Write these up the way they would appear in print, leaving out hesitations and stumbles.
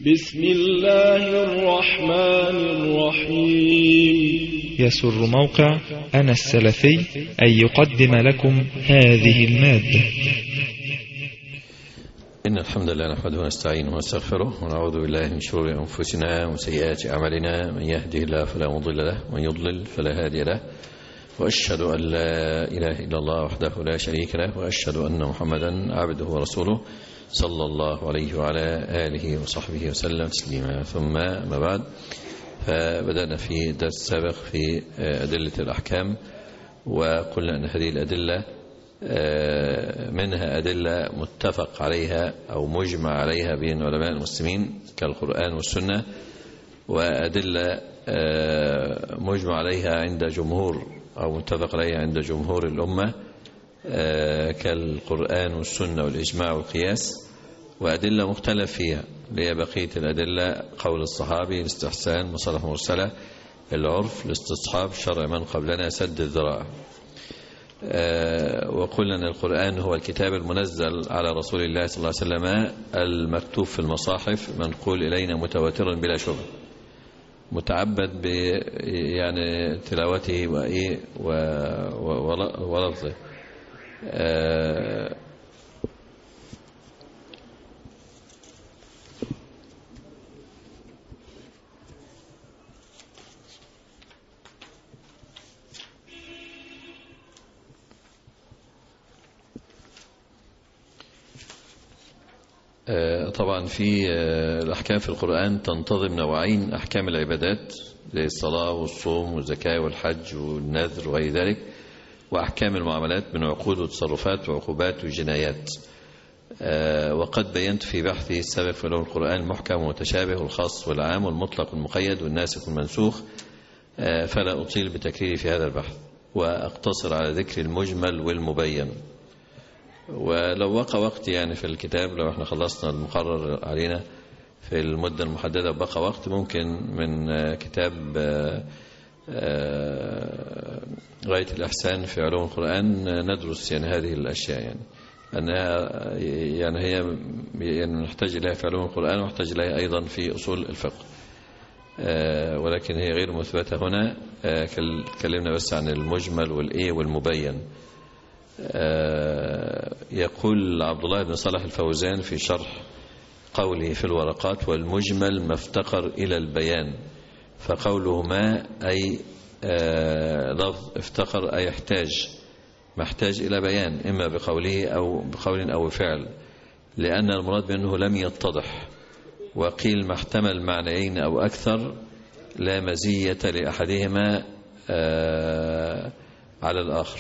بسم الله الرحمن الرحيم. يسر موقع أنا السلفي أن يقدم لكم هذه المادة. إن الحمد لله نحمده ونستعينه ونستغفره ونعوذ بالله من شرور أنفسنا وسيئات أعمالنا، من يهده الله فلا مضل له ومن يضلل فلا هادي له، وأشهد أن لا إله إلا الله وحده لا شريك له، وأشهد أن محمدا عبده ورسوله صلى الله عليه وعلى آله وصحبه وسلم تسليما. ثم ما بعد، فبدأنا في درس سابق في أدلة الأحكام، وقلنا أن هذه الأدلة منها أدلة متفق عليها أو مجمع عليها بين علماء المسلمين كالقرآن والسنة، وأدلة مجمع عليها عند جمهور أو متفق عليها عند جمهور الأمة كالقرآن والسنة والإجماع والقياس، وأدلة مختلف فيها اللي هي بقية الأدلة: قول الصحابي، الاستحسان، مصالح مرسلة، العرف، الاستصحاب، شرع من قبلنا، سد الذرائع. وقلنا أن القرآن هو الكتاب المنزل على رسول الله صلى الله عليه وسلم المكتوب في المصاحف منقول إلينا متواترا بلا شبهة، متعبد يعني تلاوته ولفظه. طبعا في الأحكام في القرآن تنتظم نوعين: أحكام العبادات زي الصلاة والصوم والزكاة والحج والنذر وغير ذلك، وأحكام المعاملات من عقود وتصرفات وعقوبات وجنايات. وقد بينت في بحثي السابق في علوم القرآن المحكم والمتشابه والخاص والعام والمطلق والمقيد والناسخ والمنسوخ، فلا أطيل بتكريري في هذا البحث وأقتصر على ذكر المجمل والمبين. ولو وقع وقت يعني في الكتاب، لو احنا خلصنا المقرر علينا في المدة المحددة وبقى وقت، ممكن من كتاب غاية الإحسان في علوم القرآن ندرس يعني هذه الأشياء، يعني أنها يعني هي يعني نحتاج إليها في علوم القرآن ونحتاج إليها أيضا في أصول الفقه، ولكن هي غير مثبتة هنا. تكلمنا بس عن المجمل والمبين. يقول عبد الله بن صالح الفوزان في شرح قوله في الورقات: والمجمل ما افتقر إلى البيان، فقوله ما أي لفظ افتقر أي احتاج، ما احتاج إلى بيان إما بقوله أو بقول أو فعل، لأن المراد بأنه لم يتضح. وقيل ما احتمل معنيين أو أكثر لا مزية لأحدهما على الآخر.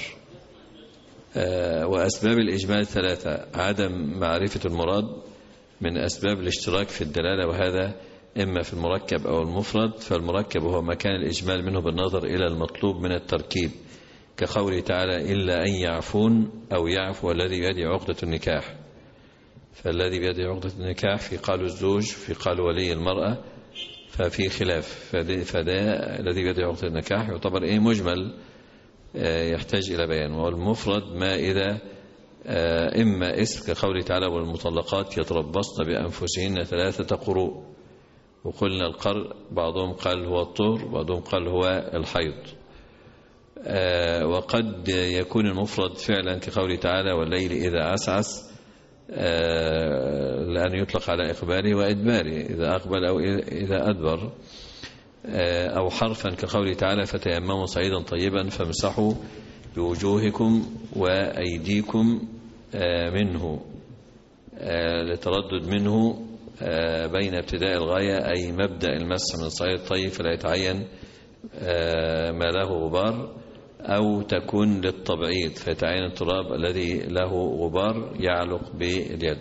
وأسباب الإجمال ثلاثة: عدم معرفة المراد من أسباب الاشتراك في الدلالة، وهذا إما في المركب أو المفرد. فالمركب هو مكان الإجمال منه بالنظر إلى المطلوب من التركيب، كقوله تعالى: إلا أن يعفون أو يعفو الذي بيده عقدة النكاح. فالذي بيده عقدة النكاح في قال الزوج، في قال ولي المرأة، ففي خلاف. فده الذي بيده عقدة النكاح يعتبر مجمل يحتاج إلى بيان. والمفرد ما إذا إما اسم كقوله تعالى: والمطلقات يتربصن بأنفسهن 3 قروء. وقلنا القرء بعضهم قال هو الطهر، بعضهم قال هو الحيض. وقد يكون المفرد فعلا كقوله تعالى: والليل إذا عسعس، لأن يطلق على إقباله وإدباره، إذا أقبل أو إذا أدبر. أو حرفا كقوله تعالى: فتيمموا صعيدا طيبا فامسحوا بوجوهكم وأيديكم منه، لتردد منه بين ابتداء الغاية، أي مبدأ المسح من الصعيد الطيب فلا يتعين ما له غبار، أو تكون للتبعيض فيتعين التراب الذي له غبار يعلق باليد.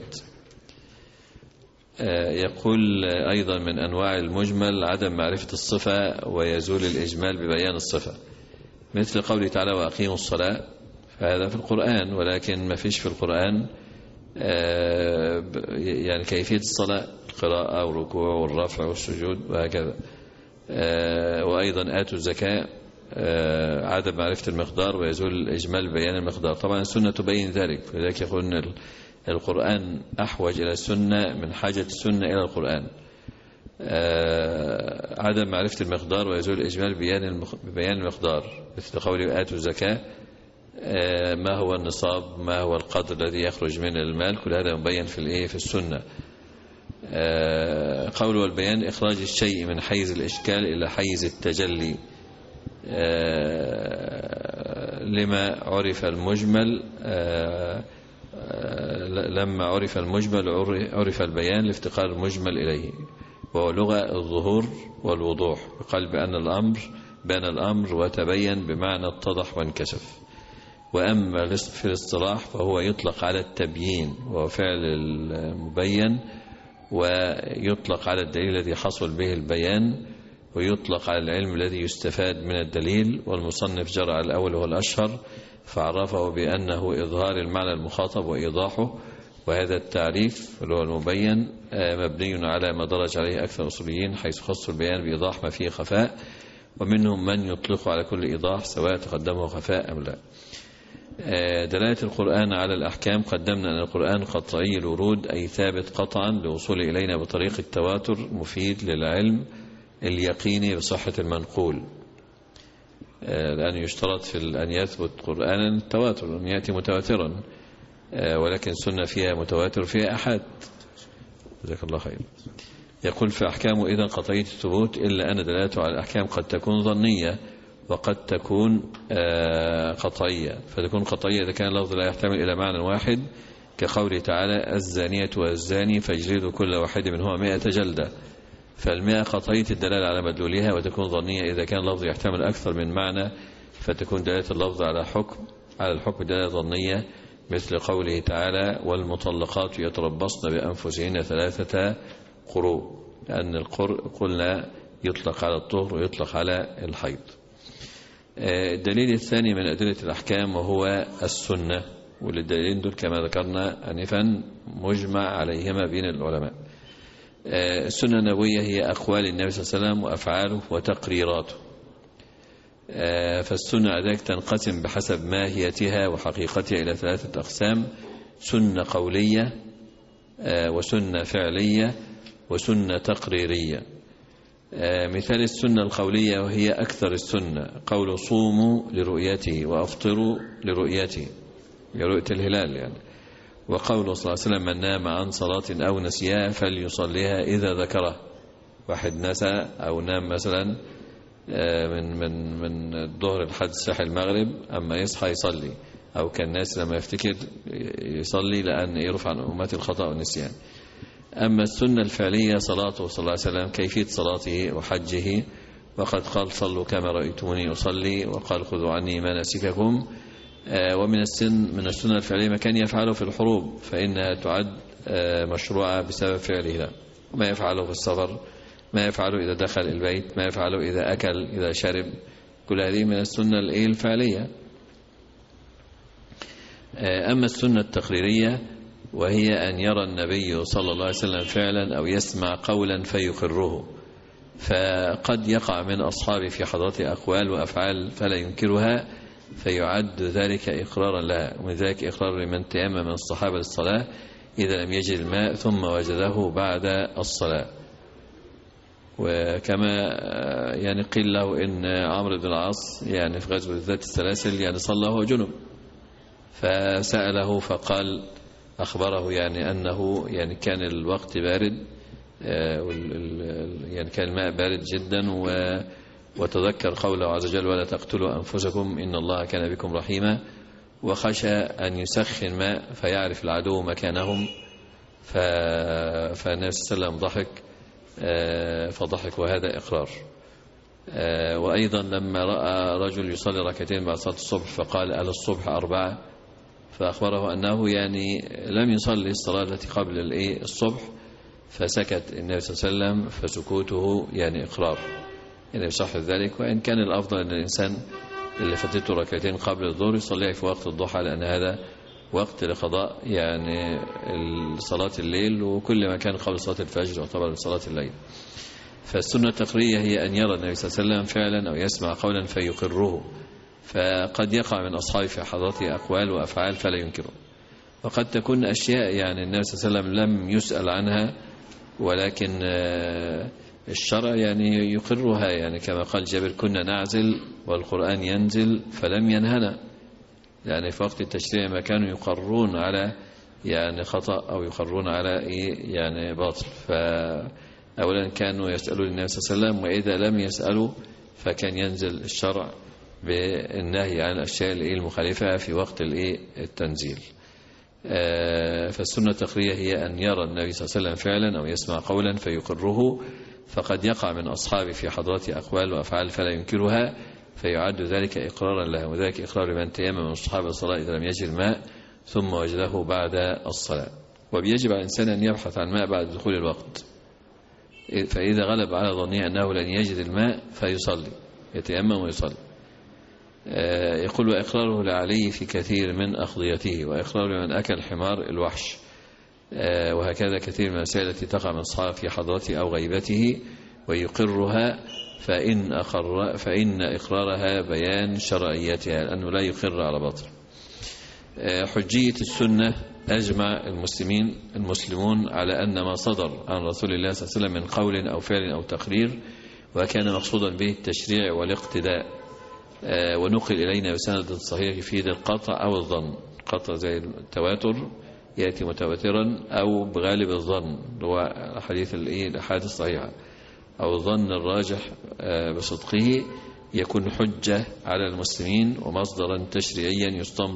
يقول أيضا من أنواع المجمل عدم معرفة الصفة ويزول الإجمال ببيان الصفة، مثل قوله تعالى: وأقيموا الصلاة، فهذا في القرآن، ولكن ما فيش في القرآن يعني كيفية الصلاة، القراءة والركوع والرفع والسجود وهكذا. وأيضا آتوا الزكاة، عدم معرفة المقدار ويزول الإجمال ببيان المقدار. طبعا السنة تبين ذلك، فلذلك يقول القرآن أحوج إلى السنة من حاجة السنة إلى القرآن. عدم معرفة المقدار ويزول الإجمال ببيان المقدار، مثل قوله آتوا الزكاة، ما هو النصاب، ما هو القدر الذي يخرج من المال، كل هذا مبين في السنة. قول والبيان إخراج الشيء من حيز الإشكال إلى حيز التجلي، لما عرف المجمل، لما عرف المجمل عرف البيان لافتقار المجمل إليه، وهو لغة الظهور والوضوح، بقال بأن الأمر وتبين بمعنى اتضح وانكشف. وأما في الاصطلاح فهو يطلق على التبيين وهو فعل المبين، ويطلق على الدليل الذي حصل به البيان، ويطلق على العلم الذي يستفاد من الدليل. والمصنف جرى على الأول وهو الأشهر فعرفه بأنه إظهار المعنى المخاطب وإيضاحه، وهذا التعريف اللي هو المبين مبني على ما درج عليه أكثر الأصوليين، حيث خصوا البيان بإيضاح ما فيه خفاء، ومنهم من يطلق على كل إيضاح سواء تقدمه خفاء أم لا. دلالة القرآن على الأحكام، قدمنا أن القرآن قطعي الورود، أي ثابت قطعا لوصول إلينا بطريق التواتر، مفيد للعلم اليقيني بصحة المنقول، لأن يشترط في أن يثبت قرآنا التواتر، أن يأتي متواترا، ولكن السنة فيها متواتر فيها أحد. جزاك الله خير. يقول في أحكامه إذن قطعية الثبوت، إلا أن دلالته على الأحكام قد تكون ظنية وقد تكون قطعية. فتكون قطعية إذا كان اللفظ لا يحتمل إلى معنى واحد، كقوله تعالى الزانية والزاني فاجلدوا كل واحد منهما 100 جلدة، فالمئة قطعية الدلالة على مدلولها، وتكون ظنية إذا كان اللفظ يحتمل أكثر من معنى، فتكون دلالة اللفظ على الحكم دلالة ظنية، مثل قوله تعالى والمطلقات يتربصن بأنفسهن 3 قروء، لأن القرء قلنا يطلق على الطهر ويطلق على الحيض. الدليل الثاني من أدلة الأحكام وهو السنة، والدليلين دول كما ذكرنا آنفا مجمع عليهما بين العلماء. السنة النبوية هي أقوال النبي صلى الله عليه وسلم وأفعاله وتقريراته، فالسنة ذلك تنقسم بحسب ماهيتها وحقيقتها إلى 3 أقسام: سنة قولية، وسنة فعلية، وسنة تقريرية. مثال السنة القولية وهي أكثر السنة قول صوموا لرؤيته وأفطروا لرؤيته، لرؤية الهلال يعني. وقول صلى الله عليه وسلم من نام عن صلاة أو نسيها فليصليها إذا ذكره، واحد نسى أو نام مثلا من الظهر لحد الساحة المغرب، أما يصحى يصلي، أو كان الناس لما يفتكر يصلي لأن يرفع عن أمتي الخطأ والنسيان. أما السنة الفعلية صلاته صلى الله عليه وسلم، كيفية صلاته وحجه، وقد قال صلوا كما رأيتموني أصلي، وقال خذوا عني مناسككم. ومن السنة الفعلية ما كان يفعله في الحروب، فإنها تعد مشروعة بسبب فعله له، ما يفعله في السفر، ما يفعله إذا دخل البيت، ما يفعله إذا أكل، إذا شرب، كل هذه من السنة الفعلية. أما السنة التقريرية وهي أن يرى النبي صلى الله عليه وسلم فعلا أو يسمع قولا فيقره، فقد يقع من أصحابه في حضرته أقوال وأفعال فلا ينكرها، فيعد ذلك إقرارا لها. ومن ذلك إقرار من تيمم من الصحابة للصلاة إذا لم يجد الماء ثم وجده بعد الصلاة. وكما يعني قيل له إن عمرو بن العاص يعني في غزوة ذات السلاسل يعني صلى وهو جنب، فسأله فقال أخبره يعني أنه يعني كان الوقت بارد، يعني كان الماء بارد جدا، وتذكر قوله عز وجل ولا تقتلوا أنفسكم إن الله كان بكم رحيما، وخشى أن يسخن ماء فيعرف العدو مكانهم، فالنبي صلى الله عليه وسلم ضحك، فضحك، وهذا إقرار. وأيضا لما رأى رجل يصلي ركعتين بعد صلاة الصبح فقال ألا الصبح 4، فأخبره أنه يعني لم يصلي الصلاة التي قبل الصبح، فسكت النبي صلى الله عليه وسلم، فسكوته يعني إقرار، يعني بصح ذلك. وإن كان الأفضل أن الإنسان اللي فاتته ركعتين قبل الظهر يصليها في وقت الضحى، لأن هذا وقت لقضاء يعني صلاة الليل، وكل ما كان قبل صلاة الفجر يعتبر من صلاة الليل. فالسنة التقريرية هي أن يرى النبي صلى الله عليه وسلم فعلا أو يسمع قولا فيقره، فقد يقع من أصحابه في حضرته أقوال وأفعال فلا ينكره. وقد تكون أشياء يعني النبي صلى الله عليه وسلم لم يسأل عنها ولكن الشرع يعني يقرها، يعني كما قال جابر كنا نعزل والقرآن ينزل فلم ينهنا، يعني في وقت التشريع ما كانوا يقرون على يعني خطأ أو يقرون على يعني باطل. فأولا كانوا يسألون النبي صلى الله عليه وسلم، وإذا لم يسألوا فكان ينزل الشرع بالنهي عن الأشياء المخالفة في وقت التنزيل. فالسنة التقريرية هي أن يرى النبي صلى الله عليه وسلم فعلا أو يسمع قولا فيقره، فقد يقع من أصحابه في حضرته أقوال وأفعال فلا ينكرها فيعد ذلك إقرارا له، وذلك إقرار من تيمم من أصحاب الصلاة إذا لم يجد الماء ثم وجده بعد الصلاة. وبيجب على الإنسان أن يبحث عن ماء بعد دخول الوقت، فإذا غلب على ظنه أنه لن يجد الماء فيصلي، يتيمم ويصلي. يقول وإقراره لعلي في كثير من أقضيته، وإقرار من أكل حمار الوحش، وهكذا كثير من المسائل التي تقع من الصحابة في حضرته أو غيبته ويقرها، فإن إقرارها بيان شرعيتها لأنه لا يقر على باطل. حجية السنة أجمع المسلمون على أن ما صدر عن رسول الله صلى الله عليه وسلم من قول أو فعل أو تقرير وكان مقصودا به التشريع والاقتداء ونقل إلينا بسند صحيح يفيد القطع أو الظن. قطع زي التواتر يأتي متواترا أو بغالب الظن هو الأحاديث الصحيحة أو الظن الراجح بصدقه يكون حجة على المسلمين ومصدرا تشريعيا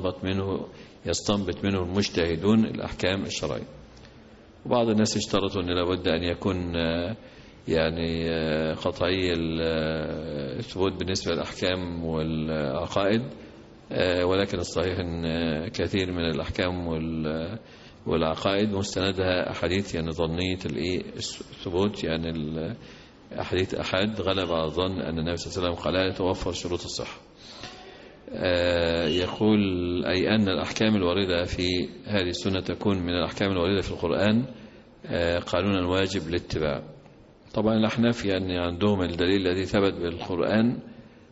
يستنبط منه المجتهدون الأحكام الشرعية. وبعض الناس اشترطوا أن لابد أن يكون يعني قطعي الثبوت بالنسبة للأحكام والعقائد، ولكن الصحيح أن كثير من الأحكام والعقائد مستندها أحاديث يعني ظنية الثبوت، يعني أحاديث أحد غلب على الظن أن النبي صلى الله عليه وسلم قال لا توفر شروط الصحة. يقول أي أن الأحكام الواردة في هذه السنة تكون من الأحكام الواردة في القرآن قانونا واجب للاتباع. طبعا الأحناف يعني عندهم الدليل الذي ثبت بالقرآن،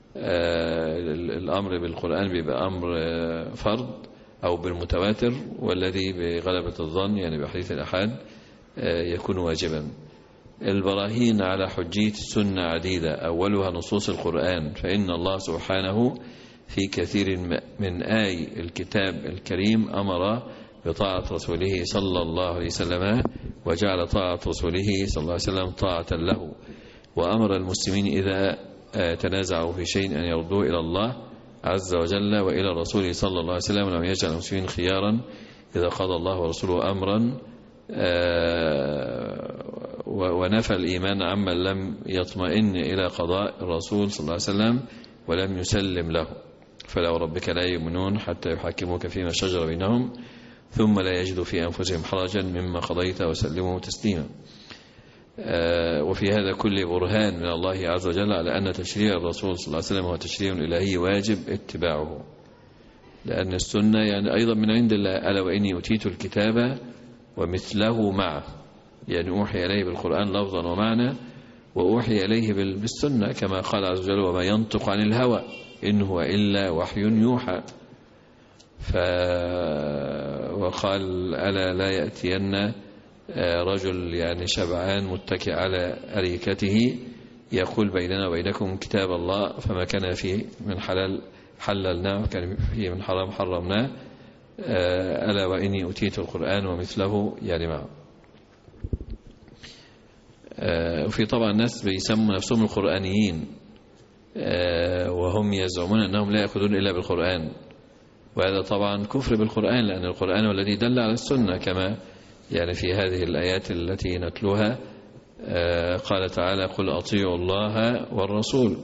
الأمر بالقرآن بيبقى أمر فرض أو بالمتواتر، والذي بغلبة الظن يعني بحديث الأحاد يكون واجبا. البراهين على حجية السنة عديدة، أولها نصوص القرآن، فإن الله سبحانه في كثير من آي الكتاب الكريم أمر بطاعة رسوله صلى الله عليه وسلم وجعل طاعة رسوله صلى الله عليه وسلم طاعة له، وأمر المسلمين إذا تنازعوا في شيء أن يردوه إلى الله عز وجل وإلى رسوله صلى الله عليه وسلم، ولم يجعل المسلمين خيارا إذا قضى الله ورسوله أمرا، ونفى الإيمان عمن لم يطمئن إلى قضاء الرسول صلى الله عليه وسلم ولم يسلم له. فلا وربك لا يؤمنون حتى يحكموك فيما شجر بينهم ثم لا يجدوا في أنفسهم حرجا مما قضيت وسلموا تسليما. وفي هذا كل برهان من الله عز وجل على أن تشريع الرسول صلى الله عليه وسلم هو تشريع إلهي واجب اتباعه، لأن السنة يعني أيضا من عند الله، ألا وإني أتيت الكتاب ومثله معه، يعني أوحي إليه بالقرآن لفظا ومعنى، وأوحي إليه بالسنة كما قال عز وجل وما ينطق عن الهوى إن هو إلا وحي يوحى. وقال ألا لا يأتين رجل يعني شبعان متكئ على أريكته يقول بيننا وبينكم كتاب الله فما كان فيه من حلال حللناه وكان فيه من حرام حرمناه، ألا وإني أتيت القرآن ومثله يعني معه. وفي طبعا الناس بيسموا نفسهم القرآنيين وهم يزعمون أنهم لا يأخذون إلا بالقرآن، وهذا طبعا كفر بالقرآن، لأن القرآن هو الذي دل على السنة كما يعني في هذه الآيات التي نتلوها قال تعالى قل أطيعوا الله والرسول،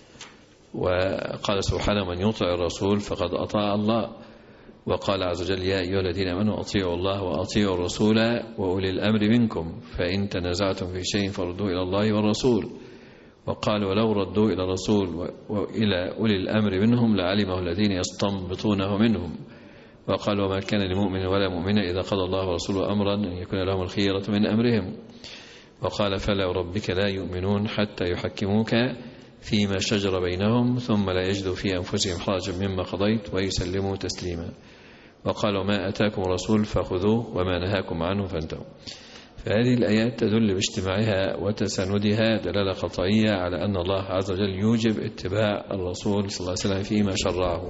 وقال سبحانه من يطع الرسول فقد أطاع الله، وقال عز وجل يا أيها الذين آمنوا أطيعوا الله وأطيعوا الرسول وأولي الأمر منكم فإن تنازعتم في شيء فردوه إلى الله والرسول، وقال ولو ردوه إلى الرسول وإلى أولي الأمر منهم لعلمه الذين يستنبطونه منهم، وقال وما كان لمؤمن ولا مؤمنة إذا قضى الله ورسوله أمرا أن يكون لهم الخيرة من أمرهم، وقال فلا وربك لا يؤمنون حتى يحكموك فيما شجر بينهم ثم لا يجدوا في أنفسهم حرجا مما قضيت ويسلموا تسليما، وقال وما أتاكم الرسول فخذوه وما نهاكم عنه فانتهوا. فهذه الآيات تدل باجتماعها وتساندها دلالة قطعية على أن الله عز وجل يوجب اتباع الرسول صلى الله عليه وسلم فيما شرعه.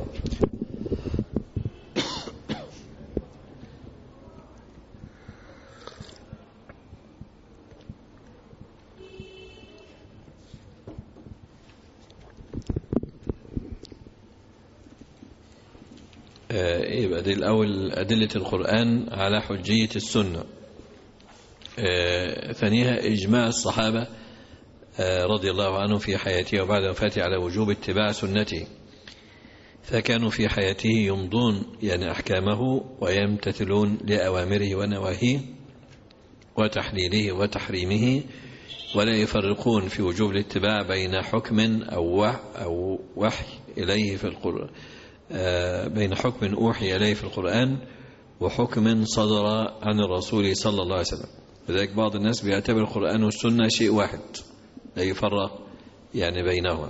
يبقى دي الأول أدلة القرآن على حجية السنة. ثانيها إجماع الصحابة رضي الله عنهم في حياته وبعد وفاته على وجوب اتباع سنته، فكانوا في حياته يمضون يعني أحكامه ويمتثلون لأوامره ونواهيه وتحليله وتحريمه، ولا يفرقون في وجوب الاتباع بين حكم أو وحي إليه في القرآن، بين حكم أوحي إليه في القرآن وحكم صدر عن الرسول صلى الله عليه وسلم. لذلك بعض الناس بيعتبر القرآن والسنة شيء واحد لا يفرق يعني بينهما.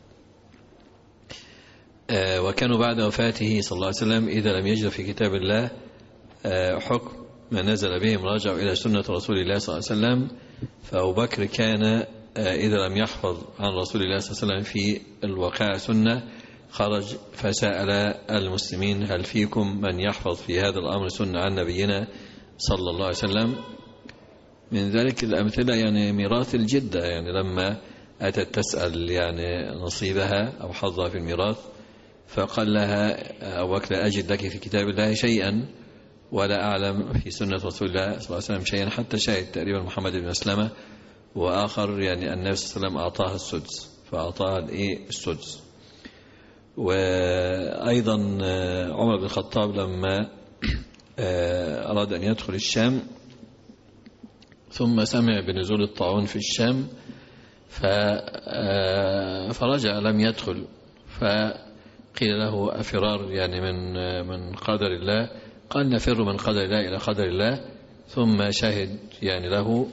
وكانوا بعد وفاته صلى الله عليه وسلم إذا لم يجد في كتاب الله حكم ما نزل بهم راجعوا إلى سنة رسول الله صلى الله عليه وسلم. فأبو بكر كان إذا لم يحفظ عن رسول الله صلى الله عليه وسلم في الواقع سنة خرج فسأل المسلمين هل فيكم من يحفظ في هذا الأمر سنة عن نبينا صلى الله عليه وسلم. من ذلك الأمثلة يعني ميراث الجدة، يعني لما أتت تسأل يعني نصيبها أو حظها في الميراث فقال لها أبو بكر أجد لك في كتاب الله شيئا ولا أعلم في سنة رسول الله صلى الله عليه وسلم شيئا، حتى شاهد تقريبا محمد بن مسلمة وآخر يعني النبي صلى الله عليه وسلم أعطاها السدس فأعطاها السدس. وأيضا عمر بن الخطاب لما أراد أن يدخل الشام ثم سمع بنزول الطاعون في الشام فرجع لم يدخل، فقيل له أفرار يعني من قدر الله؟ قال نفر من قدر الله إلى قدر الله. ثم شهد يعني له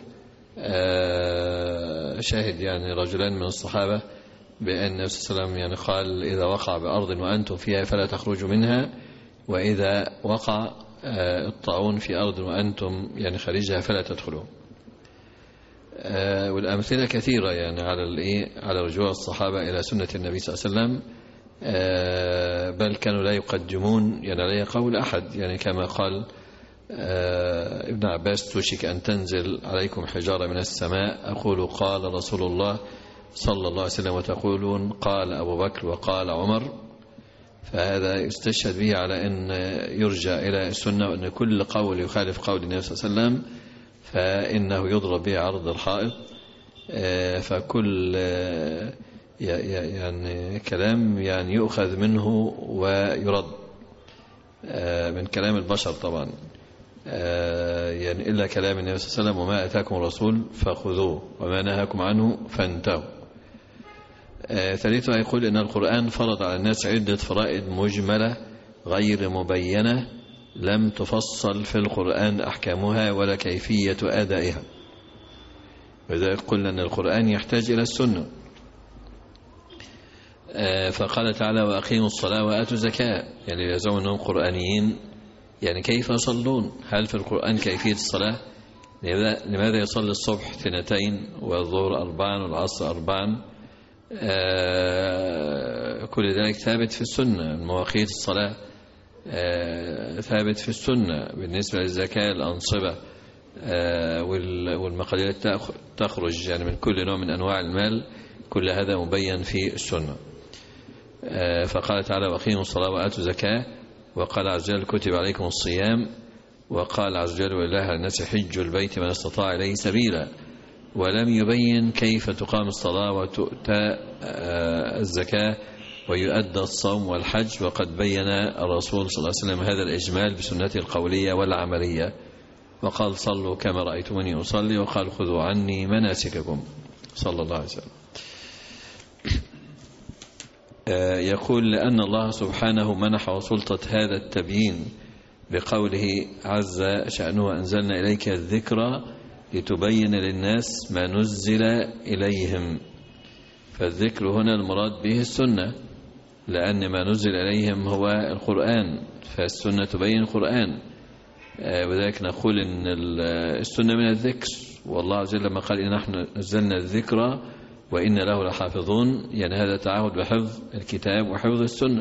شهد يعني رجلان من الصحابة بأن النبي صلى الله عليه وسلم يعني قال إذا وقع بأرض وأنتم فيها فلا تخرجوا منها، وإذا وقع الطاعون في أرض وأنتم يعني خارجها فلا تدخلوا. والأمثلة كثيرة يعني على رجوع الصحابة إلى سنة النبي صلى الله عليه وسلم، بل كانوا لا يقدمون يعني لا قول أحد، يعني كما قال ابن عباس توشك أن تنزل عليكم حجارة من السماء أقول قال رسول الله صلى الله عليه وسلم وتقولون قال أبو بكر وقال عمر. فهذا يستشهد به على أن يرجع إلى السنة، وأن كل قول يخالف قول النبي صلى الله عليه وسلم فإنه يضرب به عرض الحائط. فكل يعني كلام يعني يؤخذ منه ويرد من كلام البشر طبعا، يعني إلا كلام النبي صلى الله عليه وسلم وما أتاكم الرسول فخذوه وما نهاكم عنه فانتهوا. ثالثا يقول إن القرآن فرض على الناس عدة فرائض مجملة غير مبينة لم تفصل في القرآن أحكامها ولا كيفية أدائها، وذلك قلنا أن القرآن يحتاج إلى السنة. فقال تعالى وأقيموا الصلاة وآتوا الزكاة، يعني يزعمون أنهم قرآنيين، يعني كيف يصلون؟ هل في القرآن كيفية الصلاة؟ لماذا يصلي الصبح 2 والظهر 4 والعصر 4؟ كل ذلك ثابت في السنة. مواقيت الصلاة ثابت في السنة. بالنسبة للزكاة الأنصبة والمقادير تخرج يعني من كل نوع من أنواع المال، كل هذا مبين في السنة. فقال تعالى وأقيموا الصلاة وآتوا الزكاة، وقال عز وجل كتب عليكم الصيام، وقال عز وجل ولله على الناس حج البيت من استطاع إليه سبيلا، ولم يبين كيف تقام الصلاة وتؤتى الزكاة ويؤدى الصوم والحج، وقد بين الرسول صلى الله عليه وسلم هذا الإجمال بسنته القولية والعملية، وقال صلوا كما رأيتموني أصلي، وقال خذوا عني مناسككم صلى الله عليه وسلم. يقول لأن الله سبحانه منح سلطة هذا التبيين بقوله عز شأنه أنزلنا إليك الذكرى لتبين للناس ما نزل إليهم. فالذكر هنا المراد به السنة، لأن ما نزل إليهم هو القرآن، فالسنة تبين القرآن. وذلك نقول إن السنة من الذكر، والله عز وجل لما قال إن نحن نزلنا الذكر وإن له لحافظون، يعني هذا تعهد بحفظ الكتاب وحفظ السنة.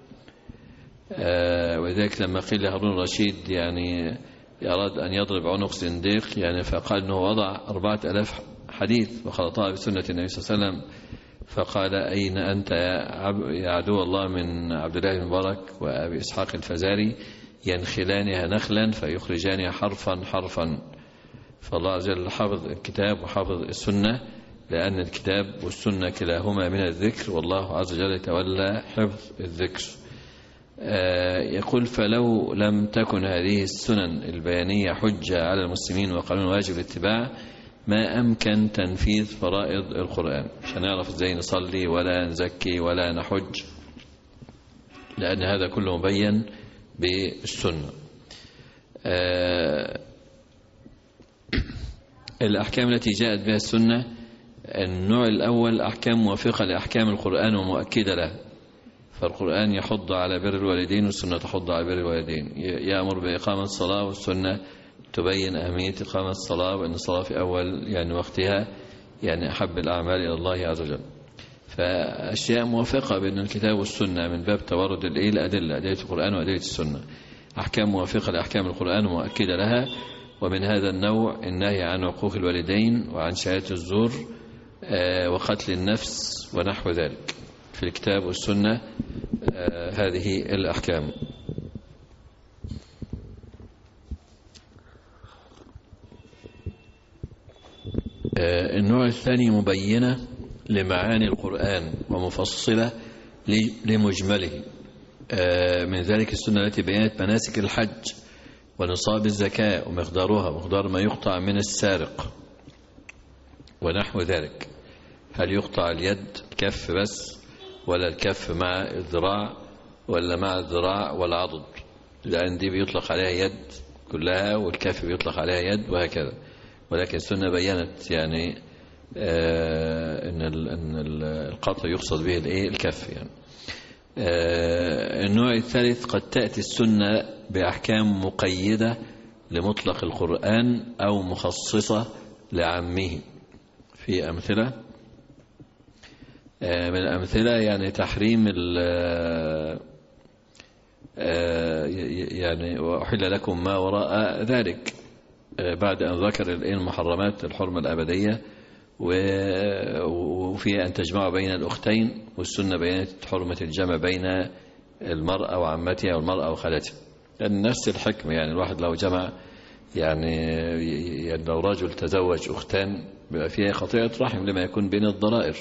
وذلك لما قيل لهارون الرشيد يعني أراد أن يضرب عنق زنديق، يعني فقال أنه وضع 4000 حديث وخلطها بسنة النبي صلى الله عليه وسلم، فقال أين أنت يا عدو الله من عبد الله بن مبارك وأبي إسحاق الفزاري ينخلانها نخلا فيخرجانها حرفا حرفا. فالله عز وجل حفظ الكتاب وحفظ السنة، لأن الكتاب والسنة كلاهما من الذكر، والله عز وجل تولى حفظ الذكر. يقول فلو لم تكن هذه السنن البيانية حجة على المسلمين وقانون واجب الاتباع ما أمكن تنفيذ فرائض القرآن، عشان نعرف ازاي نصلي ولا نزكي ولا نحج، لأن هذا كله مبين بالسنة. الأحكام التي جاءت بها السنة، النوع الأول أحكام موافقة لأحكام القرآن ومؤكدة له، فالقرآن يحض على بر الوالدين والسنة تحض على بر الوالدين، يأمر بإقامة الصلاة والسنة تبين أهمية إقامة الصلاة، وأن الصلاة في أول يعني وقتها يعني أحب الأعمال إلى الله عز وجل. فأشياء موافقة بين الكتاب والسنة من باب تورد الأدلة، أدلة القرآن وأدلة السنة، أحكام موافقة لأحكام القرآن ومؤكدة لها. ومن هذا النوع النهي عن عقوق الوالدين وعن شهادة الزور وقتل النفس ونحو ذلك في الكتاب والسنة. هذه الأحكام. النوع الثاني مبينة لمعاني القرآن ومفصلة لمجمله، من ذلك السنة التي بينت مناسك الحج ونصاب الزكاة ومقدارها، مقدار ما يقطع من السارق ونحو ذلك. هل يقطع اليد الكف بس، ولا الكف مع الذراع، ولا مع الذراع والعضد؟ لأن دي بيطلق عليها يد كلها والكف بيطلق عليها يد وهكذا. ولكن السنة بيّنت يعني أن القطع يقصد به الكف يعني. النوع الثالث قد تأتي السنة بأحكام مقيدة لمطلق القرآن أو مخصصة لعامه. في أمثلة من الأمثلة يعني تحريم يعني وأحل لكم ما وراء ذلك، بعد أن ذكر المحرمات الحرمة الأبدية وفي أن تجمع بين الأختين، والسنة بينت حرمة الجمع بين المرأة وعمتها والمرأة وخالتها، لأن نفس الحكم يعني الواحد لو جمع يعني لو رجل تزوج أختان بيبقى فيها خطيئة رحم لما يكون بين الضرائر،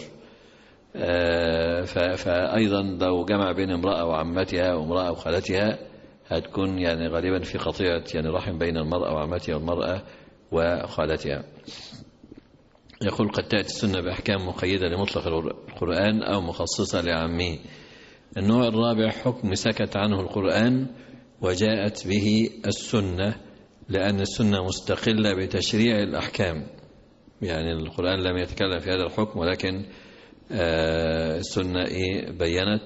فأيضا لو جمع بين امرأة وعمتها وامرأة وخالتها هتكون يعني غالبا في خطيئة يعني رحم بين المرأة وعمتها والمرأة وخالتها. يقول قد تأتي السنة بأحكام مقيدة لمطلق القرآن أو مخصصة لعامه. النوع الرابع حكم سكت عنه القرآن وجاءت به السنة، لأن السنة مستقلة بتشريع الأحكام، يعني القرآن لم يتكلم في هذا الحكم ولكن السنة بيّنت.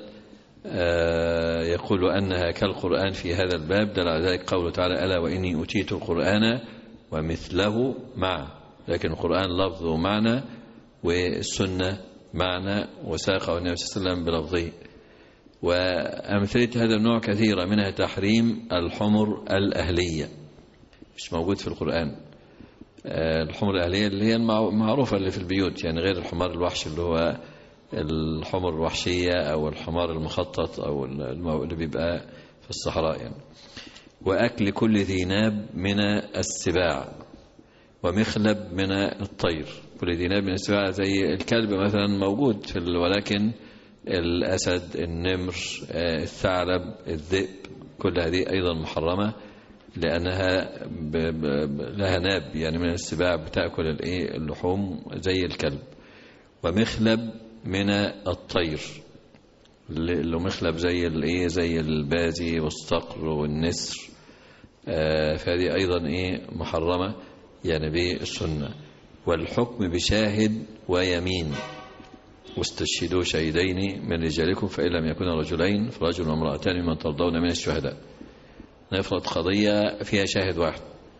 يقول أنها كالقرآن في هذا الباب، دل على ذلك قوله تعالى ألا وإني أوتيت القرآن ومثله معه، لكن القرآن لفظ ومعنى والسنة معنى وساقه النبي صلى الله عليه وسلم بلفظه. وأمثلة هذا النوع كثيرة، منها تحريم الحمر الأهلية، مش موجود في القرآن. الحمر الأهلية اللي هي المعروفة اللي في البيوت، يعني غير الحمار الوحش اللي هو الحمر الوحشية أو الحمار المخطط أو اللي بيبقى في الصحراء يعني. وأكل كل ذي ناب من السباع ومخلب من الطير. كل ذي ناب من السباع زي الكلب مثلا موجود ولكن الأسد، النمر، الثعلب، الذئب، كل هذه أيضا محرمة لأنها لها ناب يعني من السباع بتأكل اللحوم زي الكلب. ومخلب من الطير، اللي مخلب زي البازي والصقر والنسر، فهذه أيضا محرمة يعني بالسنة. والحكم بشاهد ويمين، واستشهدوا شهيدين من رجالكم فإن لم يكونا رجلين فرجل وامرأتان ممن ترضون من الشهداء. نفرض قضية فيها شاهد واحد،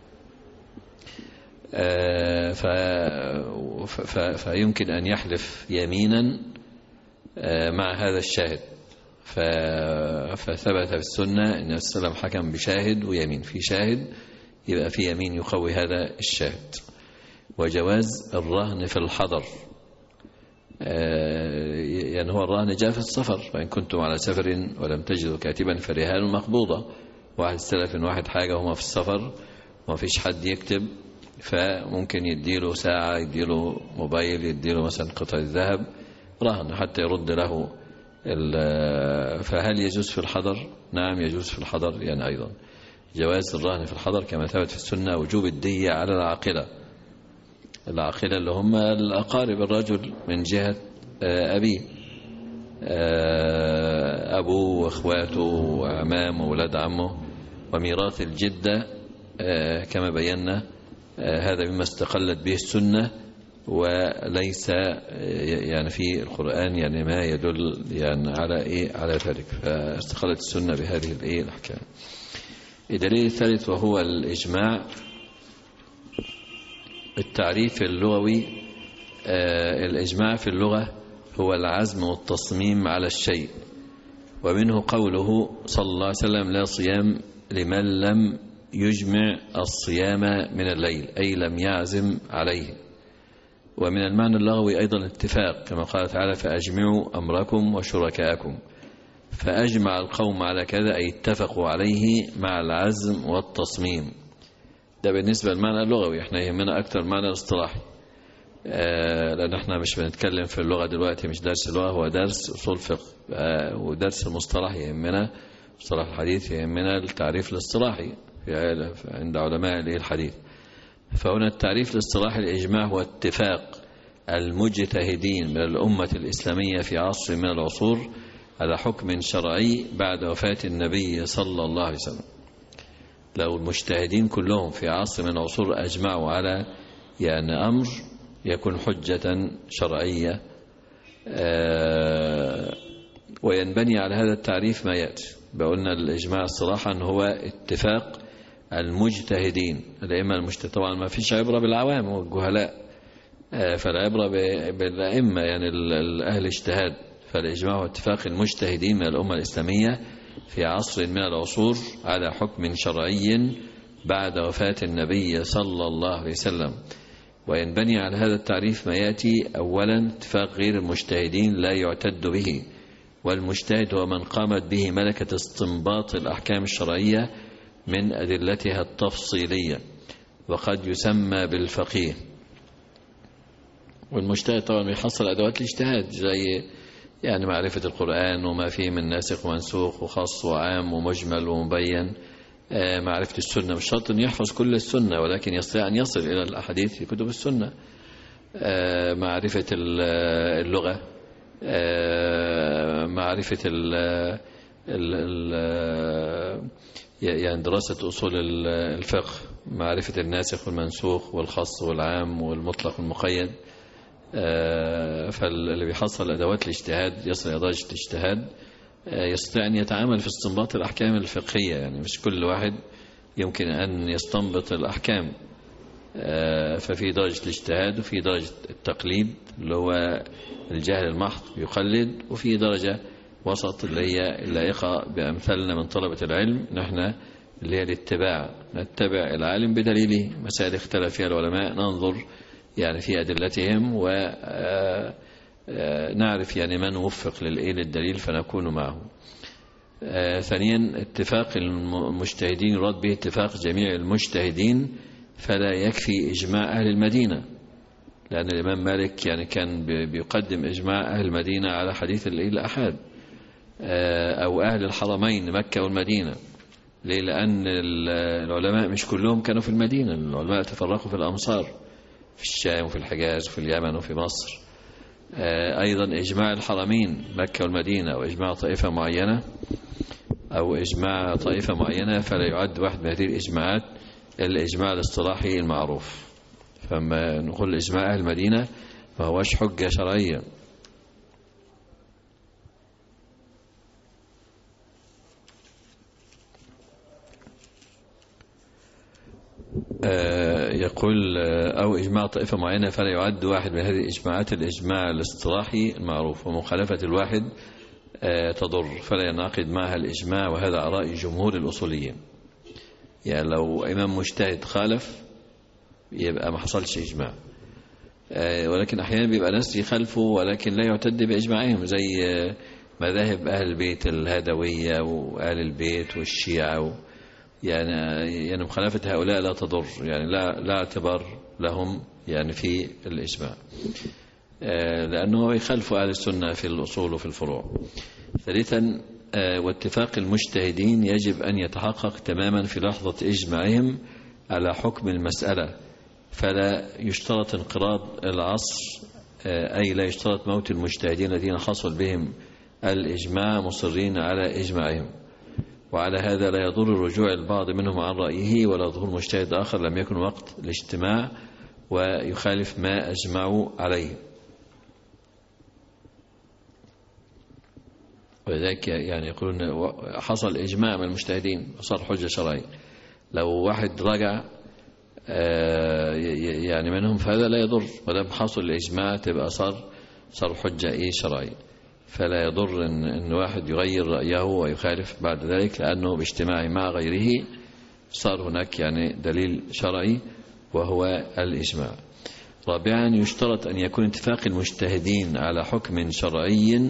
فيمكن أن يحلف يمينا مع هذا الشاهد، فثبت في السنة أن السلام حكم بشاهد ويمين، في شاهد يبقى في يمين يقوي هذا الشاهد. وجواز الرهن في الحضر، يعني هو الرهن جاء في السفر، فإن كنتم على سفر ولم تجدوا كاتبا فرهان مقبوضة، واحد استلف من واحد حاجة وما في السفر وما فيش حد يكتب، فممكن يديله ساعة، يديله موبايل، يديله مثلا قطعة ذهب رهن حتى يرد له. فهل يجوز في الحضر؟ نعم يجوز في الحضر، يعني أيضا جواز الرهن في الحضر كما ثبت في السنة. وجوب الدية على العاقلة اللي هم الأقارب الرجل من جهة أبيه، أبوه وأخواته وأعمامه وولاد عمه، وميراث الجدة كما بينا هذا مما استقلت به السنة، وليس يعني في القرآن يعني ما يدل يعني على ذلك، فاستقلت السنة بهذه الأحكام. الدليل الثالث وهو الإجماع. التعريف اللغوي، الإجماع في اللغة هو العزم والتصميم على الشيء، ومنه قوله صلى الله عليه وسلم: لا صيام لمن لم يجمع الصيام من الليل، أي لم يعزم عليه. ومن المعنى اللغوي أيضا الاتفاق، كما قال تعالى: فأجمعوا أمركم وشركاءكم. فأجمع القوم على كذا أي اتفقوا عليه مع العزم والتصميم. ده بالنسبة للمعنى اللغوي. احنا يهمنا أكثر المعنى الاصطلاحي، لأن احنا مش بنتكلم في اللغة دلوقتي، مش درس اللغة، هو درس أصول فقه، ودرس المصطلح يهمنا، مصطلح الحديث يهمنا التعريف الاصطلاحي عند علماء الحديث. فهنا التعريف الاصطلاحي الإجماع هو اتفاق المجتهدين من الأمة الإسلامية في عصر من العصور على حكم شرعي بعد وفاة النبي صلى الله عليه وسلم. لو المجتهدين كلهم في عصر من العصور أجمعوا على يعني أمر يكون حجة شرعية، وينبني على هذا التعريف ما يأتي. بقولنا الإجماع صراحة هو اتفاق المجتهدين، الأئمة المجتهدين. طبعا ما فيش عبرة بالعوام والجهلاء، فالعبرة بالأئمة يعني أهل اجتهاد. فالإجماع هو اتفاق المجتهدين من الأمة الإسلامية في عصر من العصور على حكم شرعي بعد وفاة النبي صلى الله عليه وسلم. وينبني على هذا التعريف ما يأتي. أولا اتفاق غير المجتهدين لا يعتد به، والمجتهد هو من قامت به ملكة استنباط الأحكام الشرعية من أدلتها التفصيلية، وقد يسمى بالفقيه. والمجتهد طبعا بيحصل أدوات الاجتهاد، زي يعني معرفة القرآن وما فيه من ناسخ ومنسوخ وخاص وعام ومجمل ومبين. معرفة السنة، مش شرط أن يحفظ كل السنة، ولكن يستطيع أن يصل إلى الأحاديث في كتب السنة. معرفة اللغة، معرفة يعني دراسة أصول الفقه، معرفة الناسخ والمنسوخ والخاص والعام والمطلق والمقيد. فاللي بيحصل أدوات الاجتهاد يصل إلى درجة الاجتهاد، يستطيع أن يتعامل في استنباط الأحكام الفقهية. يعني مش كل واحد يمكن أن يستنبط الأحكام، ففي درجة الاجتهاد، وفي درجة التقليد اللي هو الجهل المحض يقلد، وفي درجة وسط اللي هي اللائقة بأمثالنا من طلبة العلم، نحن اللي هي الاتباع، نتبع العالم بدليله. مسائل اختلف فيها العلماء ننظر يعني في أدلتهم ونعرف يعني من وفق للدليل فنكون معه. ثانيا اتفاق المجتهدين يراد به اتفاق جميع المجتهدين، فلا يكفي إجماع أهل المدينة، لأن الإمام مالك يعني كان بيقدم إجماع أهل المدينة على حديث الأحاد، أو أهل الحرمين مكة والمدينة. ليه؟ لأن العلماء مش كلهم كانوا في المدينة، العلماء تفرقوا في الأمصار، في الشام وفي الحجاز وفي اليمن وفي مصر. أيضا إجماع الحرمين مكة والمدينة، أو إجماع طائفة معينة، أو إجماع طائفة معينة، فلا يعد واحد من هذه الإجماعات الإجماع الاصطلاحي المعروف. فما نقول إجماع أهل المدينة ما هوش حجة شرعية. يقول أو إجماع طائفة معينة فلا يعد واحد من هذه الإجماعات الإجماع الاصطلاحي المعروف، ومخالفة الواحد تضر فلا ينعقد معها الإجماع، وهذا على رأي جمهور الأصوليين. يعني لو إمام مجتهد خالف يبقى ما حصلش إجماع، ولكن أحيانا بيبقى ناس يخالفوا ولكن لا يعتد بإجماعهم، زي مذاهب أهل البيت الهدوية وأهل البيت والشيعة يعني مخالفة هؤلاء لا تضر، يعني لا اعتبار لهم يعني في الإجماع، لأنه يخالفوا أهل السنة في الأصول وفي الفروع. ثالثا واتفاق المجتهدين يجب أن يتحقق تماما في لحظة إجماعهم على حكم المسألة، فلا يشترط انقراض العصر، أي لا يشترط موت المجتهدين الذين حصل بهم الإجماع مصرين على إجماعهم. وعلى هذا لا يضر رجوع البعض منهم عن رأيه ولا ظهور مجتهد آخر لم يكن وقت الاجتماع ويخالف ما أجمعوا عليه. ولذلك يعني يقولون حصل إجماع من المجتهدين وصار حجة شرعية، لو واحد رجع يعني منهم فهذا لا يضر، ولم حصل الإجماع تبقى صار حجة شرعية، فلا يضر إن واحد يغير رأيه ويخالف بعد ذلك، لأنه باجتماعه مع غيره صار هناك يعني دليل شرعي وهو الإجماع. رابعا يشترط أن يكون اتفاق المجتهدين على حكم شرعي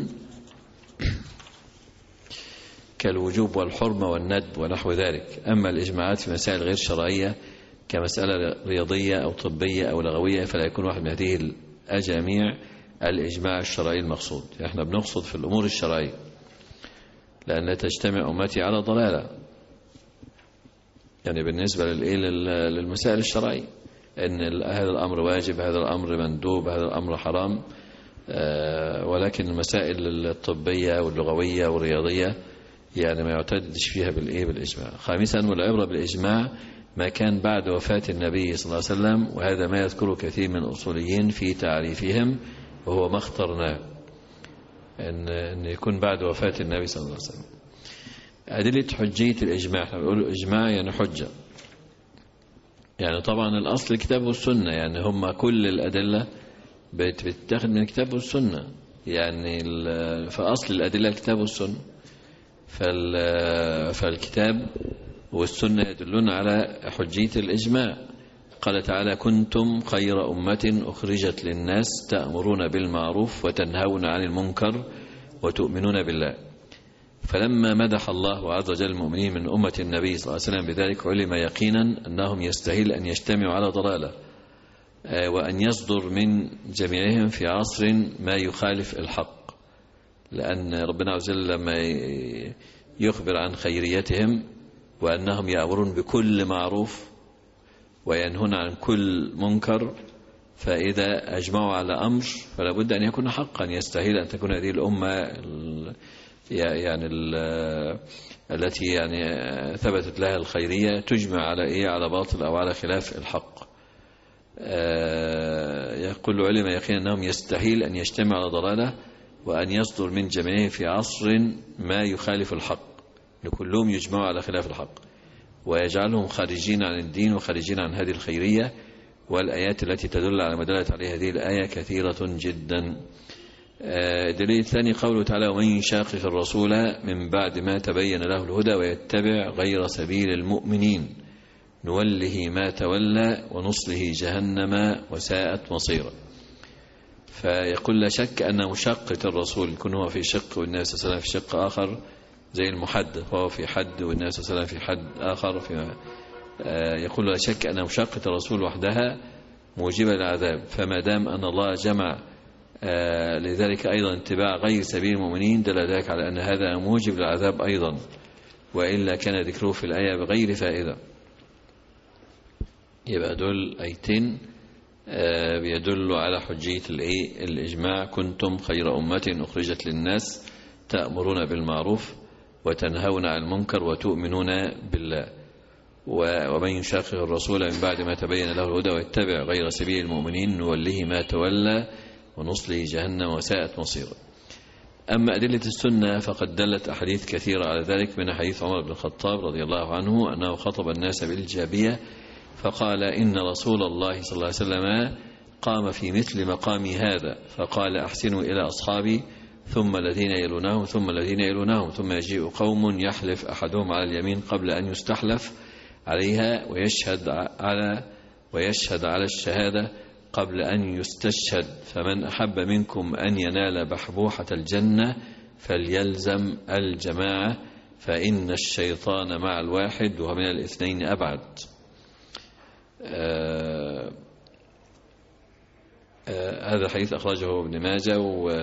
كالوجوب والحرمة والندب ونحو ذلك. أما الإجماعات في مسائل غير شرعية كمسألة رياضية أو طبية أو لغوية فلا يكون واحد من هذه الأجاميع الإجماع الشرعي المقصود. احنا بنقصد في الأمور الشرعية، لأن تجتمع أمتي على ضلالة، يعني بالنسبة للمسائل الشرعية أن هذا الأمر واجب، هذا الأمر مندوب، هذا الأمر حرام، ولكن المسائل الطبية واللغوية والرياضية يعني ما يعتدش فيها بالإجماع. خامسا والعبرة بالإجماع ما كان بعد وفاة النبي صلى الله عليه وسلم، وهذا ما يذكره كثير من الأصوليين في تعريفهم، وهو ما اخترناه أن يكون بعد وفاة النبي صلى الله عليه وسلم. أدلة حجية الإجماع، احنا بنقول إجماع يعني حجة، يعني طبعا الأصل الكتاب والسنة، يعني هم كل الأدلة بتتاخد من الكتاب والسنة، يعني فأصل الأدلة الكتاب والسنة، فالكتاب والسنة يدلون على حجية الإجماع. قال تعالى كنتم خير أمة أخرجت للناس تأمرون بالمعروف وتنهون عن المنكر وتؤمنون بالله. فلما مدح الله عز وجل المؤمنين من أمة النبي صلى الله عليه وسلم بذلك علم يقينا أنهم يستحيل أن يجتمعوا على ضلالة، وأن يصدر من جميعهم في عصر ما يخالف الحق، لأن ربنا عز وجل لما يخبر عن خيريتهم وأنهم يأمرون بكل معروف وينهون عن كل منكر، فإذا أجمعوا على أمر فلا بد أن يكون حقا. يستحيل أن تكون هذه الأمة يعني التي يعني ثبتت لها الخيرية تجمع على على باطل أو على خلاف الحق. يقول علم يقين أنهم يستحيل أن يجتمع على ضلالة وأن يصدر من جميعهم في عصر ما يخالف الحق، لكلهم يجمعوا على خلاف الحق ويجعلهم خارجين عن الدين وخارجين عن هذه الخيرية. والآيات التي تدل على ما دلت عليه هذه الآية كثيرة جدا. دليل الثاني قوله تعالى ومن يشاقق الرسول من بعد ما تبين له الهدى ويتبع غير سبيل المؤمنين نوله ما تولى ونصله جهنم وساءت مصيرا. فيقول لا شك أن مشاقة الرسول يكون هو في شق والنبي صلى الله عليه وسلم في شق آخر، زي المحدث فهو في حد والنبي صلى الله عليه وسلم في حد آخر. يقول لا شك أن مشاقة الرسول وحدها موجبة للعذاب، فما دام أن الله جمع لذلك أيضا اتباع غير سبيل المؤمنين دل ذلك على أن هذا موجب للعذاب أيضا، وإلا كان ذكره في الآية بغير فائدة. يبقى دول آيتين بيدلوا على حجية الإجماع. كنتم خير أمة أخرجت للناس تأمرون بالمعروف وتنهون عن المنكر وتؤمنون بالله. ومن يشاقق الرسول من بعد ما تبين له الهدى ويتبع غير سبيل المؤمنين نوله ما تولى ونصله جهنم وساءت مصيرا. أما أدلة السنة فقد دلت أحاديث كثيرة على ذلك، من حديث عمر بن الخطاب رضي الله عنه أنه خطب الناس بالجابية فقال إن رسول الله صلى الله عليه وسلم قام في مثل مقامي هذا فقال أحسنوا إلى أصحابي ثم الذين يلونهم ثم الذين يلونهم ثم يجيء قوم يحلف أحدهم على اليمين قبل أن يستحلف عليها ويشهد على الشهادة قبل أن يستشهد فمن أحب منكم أن ينال بحبوحة الجنة فليلزم الجماعة فإن الشيطان مع الواحد ومن الاثنين أبعد. هذا حديث أخرجه ابن ماجه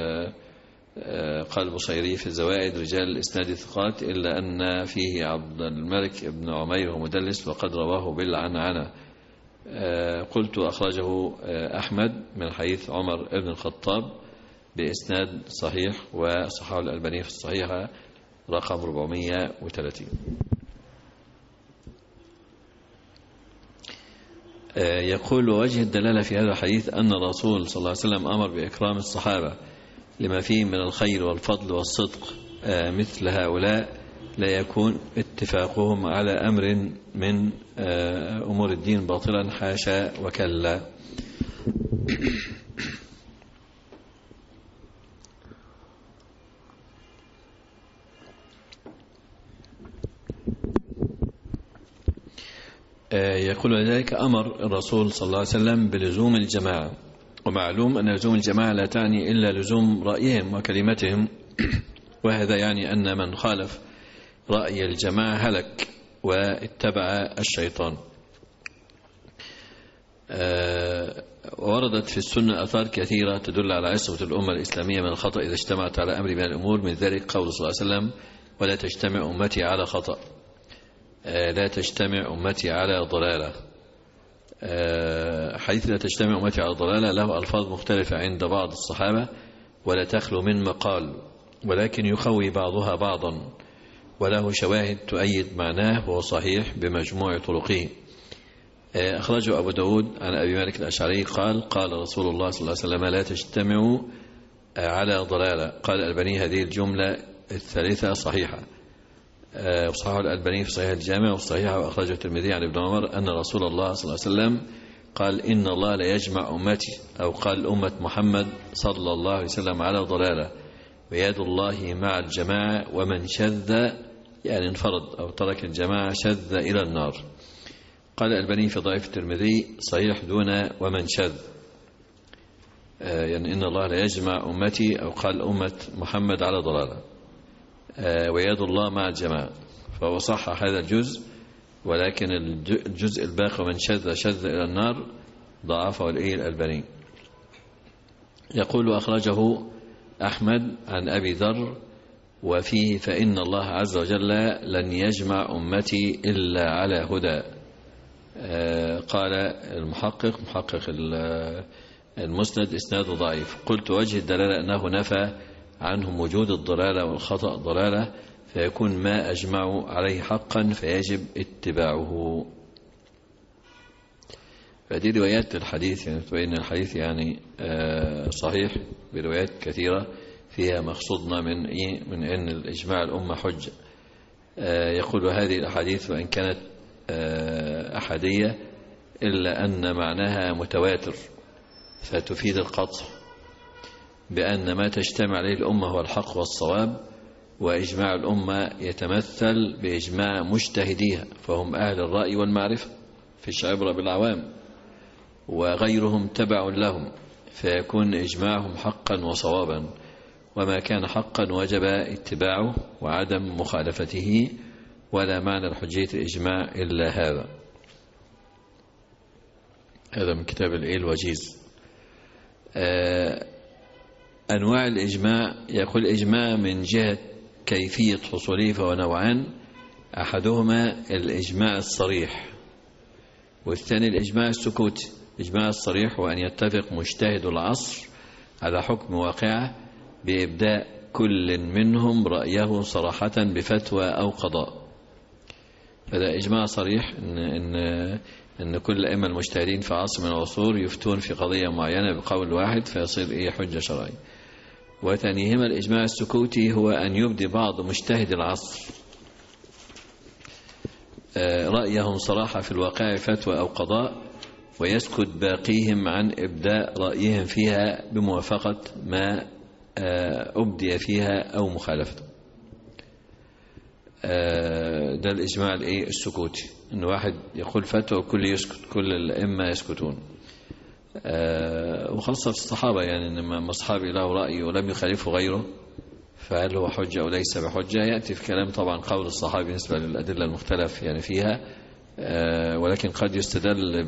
وقال البصيري في الزوائد رجال الإسناد ثقات إلا أن فيه عبد الملك بن عمير ومدلس وقد رواه بالعنعنة. قلت أخرجه أحمد من حديث عمر بن الخطاب بإسناد صحيح وصححه الألباني في الصحيحة رقم 430. يقول وجه الدلالة في هذا الحديث أن الرسول صلى الله عليه وسلم أمر بإكرام الصحابة لما فيه من الخير والفضل والصدق. مثل هؤلاء لا يكون اتفاقهم على أمر من أمور الدين باطلا حاشا وكلا. يقول ذلك أمر الرسول صلى الله عليه وسلم بلزوم الجماعة ومعلوم أن لزوم الجماعة لا تعني إلا لزوم رأيهم وكلمتهم وهذا يعني أن من خالف رأي الجماعة هلك واتبع الشيطان. وردت في السنة آثار كثيرة تدل على عصمة الأمة الإسلامية من الخطأ إذا اجتمعت على أمر من الأمور من ذلك قول صلى الله عليه وسلم ولا تجتمع أمتي على خطأ لا تجتمع أمتي على ضلالة. حديث لا تجتمع أمتي على ضلالة له ألفاظ مختلفة عند بعض الصحابة ولا تخلو من مقال ولكن يخوي بعضها بعضا وله شواهد تؤيد معناه وهو صحيح بمجموع طرقه. أخرجه أبو داود عن أبي مالك الأشعري قال رسول الله صلى الله عليه وسلم لا تجتمعوا على ضلالة. قال الألباني هذه الجملة الثالثة صحيحة وصححه الألباني في صحيح الجامع والصحيحة وأخرجه الترمذي عن ابن عمر أن رسول الله صلى الله عليه وسلم قال إن الله لا يجمع أمتي أو قال أمة محمد صلى الله عليه وسلم على ضلالة ويد الله مع الجماعة ومن شذ يعني انفرد أو ترك الجماعة شذ إلى النار. قال الألباني في ضعيف الترمذي صحيح دون ومن شذ يعني إن الله لا يجمع أمتي أو قال أمة محمد على ضلالة ويد الله مع الجماعة فهو صح هذا الجزء ولكن الجزء الباقي ومن شذ إلى النار ضعفه الألباني. يقول أخرجه أحمد عن أبي ذر وفيه فإن الله عز وجل لن يجمع أمتي إلا على هدى. قال المحقق المسند إسناده ضعيف. قلت وجه الدلالة أنه نفى عنهم وجود الضلالة والخطأ ضلالة فيكون ما أجمعوا عليه حقا فيجب اتباعه. فهذه روايات الحديث يعني تبين الحديث يعني صحيح بروايات كثيرة فيها مقصودنا من أن الإجماع الأمة حجة. يقول هذه الأحاديث وإن كانت أحادية إلا أن معناها متواتر فتفيد القطع بأن ما تجتمع عليه الأمة هو الحق والصواب وإجماع الأمة يتمثل بإجماع مجتهديها فهم أهل الرأي والمعرفة فيش عبرة بالعوام وغيرهم تبع لهم فيكون إجماعهم حقا وصوابا وما كان حقا وجب اتباعه وعدم مخالفته ولا معنى الحجية الإجماع إلا هذا. هذا من كتاب الوجيز. أنواع الإجماع يقول الإجماع من جهة كيفية حصوله فهو نوعان أحدهما الإجماع الصريح والثاني الإجماع السكوتي. الإجماع الصريح هو أن يتفق مجتهد العصر على حكم واقعة بإبداء كل منهم رأيه صراحة بفتوى أو قضاء. هذا إجماع صريح إن كل الأئمة المجتهدين في عصر من العصور يفتون في قضية معينة بقول واحد فيصير حجة شرعية. وثانيهما الإجماع السكوتي هو أن يبدي بعض مجتهد العصر رأيهم صراحة في الواقع فتوى أو قضاء، ويسكت باقيهم عن إبداء رأيهم فيها بموافقة ما أبدي فيها أو مخالفته. ده الإجماع السكوتي، إن واحد يقول فتوى وكل يسكت، كل الأئمة يسكتون. وخاصة في الصحابة، يعني إنما أصحابي له رأي ولم يخالفه غيره فهل هو حجة أو ليس بحجة؟ يأتي في كلام طبعا قول الصحابي بالنسبة للأدلة المختلف يعني فيها، ولكن قد يستدل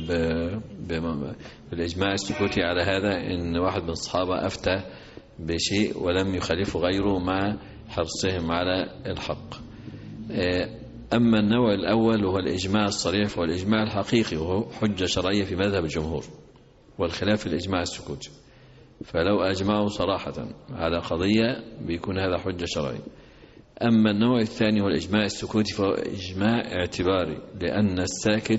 بالإجماع السكوتي على هذا، إن واحد من الصحابة أفتى بشيء ولم يخالفه غيره مع حرصهم على الحق. أما النوع الأول وهو الإجماع الصريح والإجماع الحقيقي، وهو حجة شرعية في مذهب الجمهور، والخلاف في الإجماع السكوتي. فلو أجمعوا صراحة على قضية بيكون هذا حجة شرعية. أما النوع الثاني هو الإجماع السكوتي، فهو إجماع اعتباري، لأن الساكت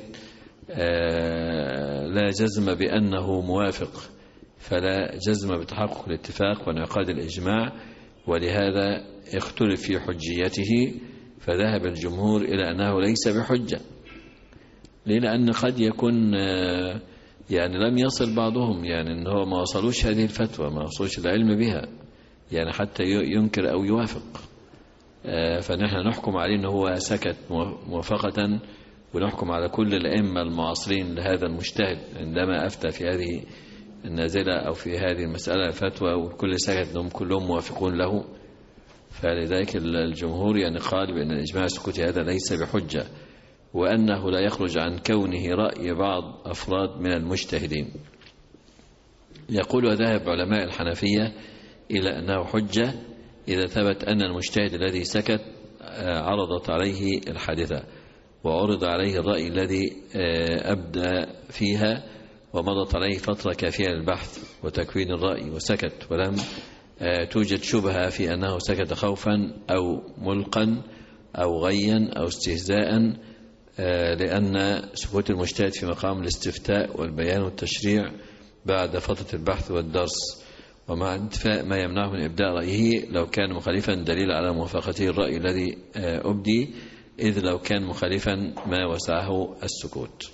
لا جزم بأنه موافق، فلا جزم بتحقق الاتفاق وانعقاد الإجماع، ولهذا اختلف في حجيته، فذهب الجمهور إلى أنه ليس بحجة. لأن قد يكون يعني لم يصل بعضهم، يعني أنه ما وصلوش هذه الفتوى، ما وصلوش العلم بها، يعني حتى ينكر أو يوافق، فنحن نحكم عليه أنه هو سكت موافقة، ونحكم على كل الأئمة المعاصرين لهذا المجتهد عندما أفتى في هذه النازلة أو في هذه المسألة فتوى، وكل سكت أنهم كلهم موافقون له. فلذلك الجمهور يعني قال بأن الإجماع السكوتي هذا ليس بحجة، وأنه لا يخرج عن كونه رأي بعض أفراد من المجتهدين. يقول وذهب علماء الحنفية إلى أنه حجة إذا ثبت أن المجتهد الذي سكت عرضت عليه الحادثة، وعرض عليه الرأي الذي أبدى فيها، ومضت عليه فترة كافية للبحث وتكوين الرأي، وسكت، ولم توجد شبهة في أنه سكت خوفا أو ملقا أو غيا أو استهزاء، لأن سكوت المجتهد في مقام الاستفتاء والبيان والتشريع بعد فترة البحث والدرس، ومع انتفاء ما يمنعه من إبداء رأيه لو كان مخالفا دليل على موافقته الرأي الذي أبدي، إذ لو كان مخالفا ما وسعه السكوت.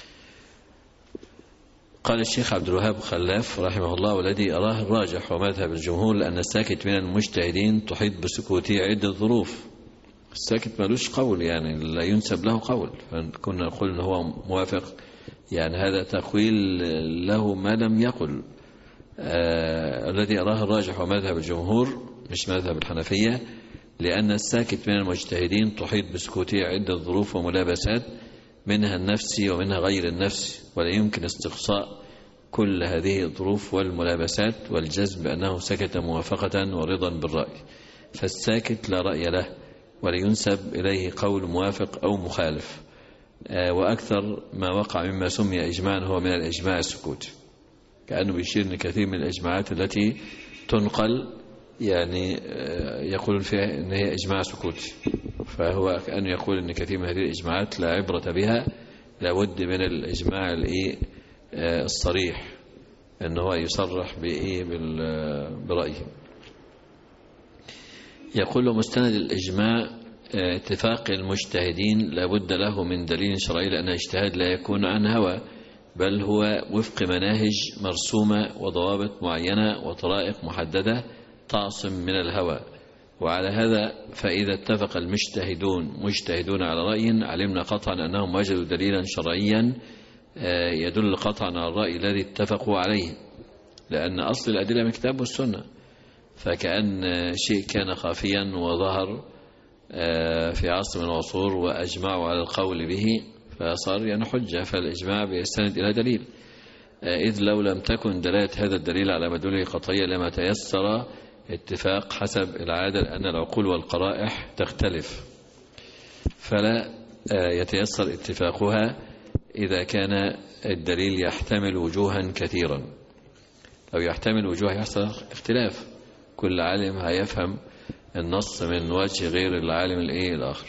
قال الشيخ عبد الوهاب خلاف رحمه الله: والذي أراه الراجح ومذهب الجمهور لأن الساكت من المجتهدين تحيط بسكوته عدة ظروف. الساكت ملوش قول، يعني لا ينسب له قول، فكنا نقول أنه هو موافق، يعني هذا تقويل له ما لم يقل. الذي أراه الراجح ومذهب الجمهور مش مذهب الحنفية، لأن الساكت من المجتهدين تحيط بسكوته عدة ظروف وملابسات، منها النفسي ومنها غير النفسي، ولا يمكن استقصاء كل هذه الظروف والملابسات والجزم بأنه سكت موافقة ورضا بالرأي. فالساكت لا رأي له، ولا ينسب إليه قول موافق أو مخالف. وأكثر ما وقع مما سمي إجماعا هو من الإجماع السكوتي، كأنه بيشير أن كثير من الإجماعات التي تنقل يعني يقولون فيها أن هي إجماع سكوتي، فهو كأنه يقول أن كثير من هذه الإجماعات لا عبرة بها، لابد من الإجماع الصريح، أنه هو يصرح برأيه. يقول مستند الإجماع اتفاق المجتهدين لابد له من دليل شرعي، لأن الاجتهاد لا يكون عن هوى، بل هو وفق مناهج مرسومة وضوابط معينة وطرائق محددة تعصم من الهوى. وعلى هذا فإذا اتفق مجتهدون على رأي، علمنا قطعا أنهم وجدوا دليلا شرعيا يدل قطعا على الرأي الذي اتفقوا عليه، لأن أصل الأدلة من الكتاب والسنة، فكأن شيء كان خافيا وظهر في عصر من العصور وأجمعوا على القول به، فصار يعني حجة، فالإجماع بيستند إلى دليل، إذ لو لم تكن دلالة هذا الدليل على مدلوله قطعية لما تيسر اتفاق حسب العادة، لأن العقول والقرائح تختلف، فلا يتيسر اتفاقها إذا كان الدليل يحتمل وجوها كثيرا. لو يحتمل وجوه يحصل اختلاف، كل عالم هيفهم النص من وجه غير العالم الآخر.